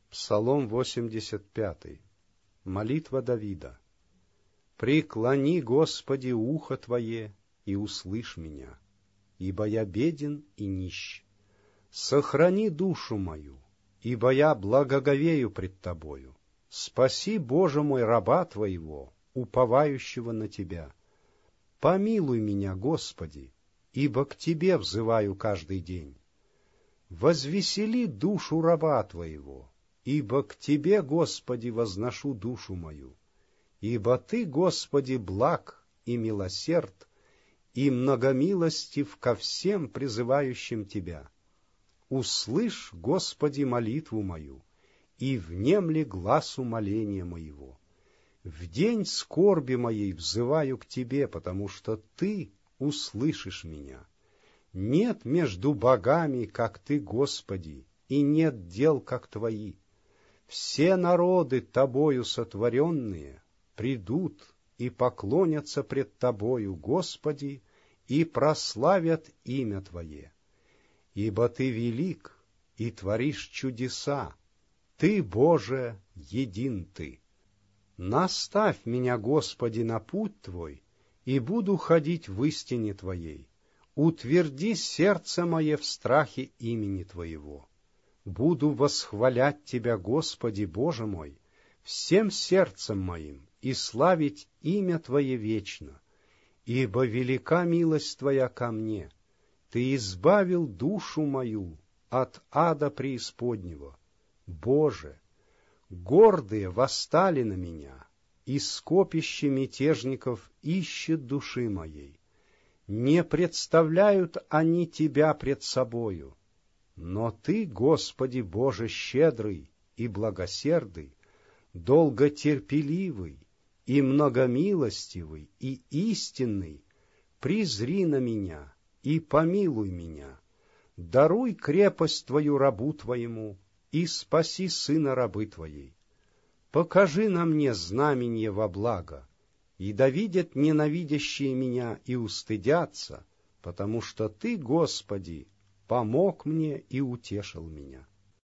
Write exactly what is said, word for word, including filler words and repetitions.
Псалом восемьдесят пятый. Молитва Давида. «Преклони, Господи, ухо Твое, и услышь меня, ибо я беден и нищ. Сохрани душу мою, ибо я благоговею пред Тобою. Спаси, Боже мой, раба Твоего, уповающего на Тебя. Помилуй меня, Господи, ибо к Тебе взываю каждый день. Возвесели душу раба Твоего, ибо к Тебе, Господи, возношу душу мою. Ибо Ты, Господи, благ и милосерд, и многомилостив ко всем призывающим Тебя. Услышь, Господи, молитву мою, и внемли гласу моления моего. В день скорби моей взываю к Тебе, потому что Ты услышишь меня. Нет между богами, как Ты, Господи, и нет дел, как Твои. Все народы Тобою сотворенные придут и поклонятся пред Тобою, Господи, и прославят имя Твое. Ибо Ты велик и творишь чудеса, Ты, Боже, един Ты. Наставь меня, Господи, на путь Твой, и буду ходить в истине Твоей. Утверди сердце мое в страхе имени Твоего. Буду восхвалять Тебя, Господи, Боже мой, всем сердцем моим, и славить имя Твое вечно. Ибо велика милость Твоя ко мне. Ты избавил душу мою от ада преисподнего. Боже, гордые восстали на меня, и скопище мятежников ищет души моей. Не представляют они Тебя пред собою. Но Ты, Господи Боже, щедрый и благосердый, долготерпеливый и многомилостивый и истинный, призри на меня и помилуй меня. Даруй крепость Твою рабу Твоему и спаси сына рабы Твоей. Покажи на мне знаменье во благо, и да видят ненавидящие меня и устыдятся, потому что Ты, Господи, помог мне и утешил меня.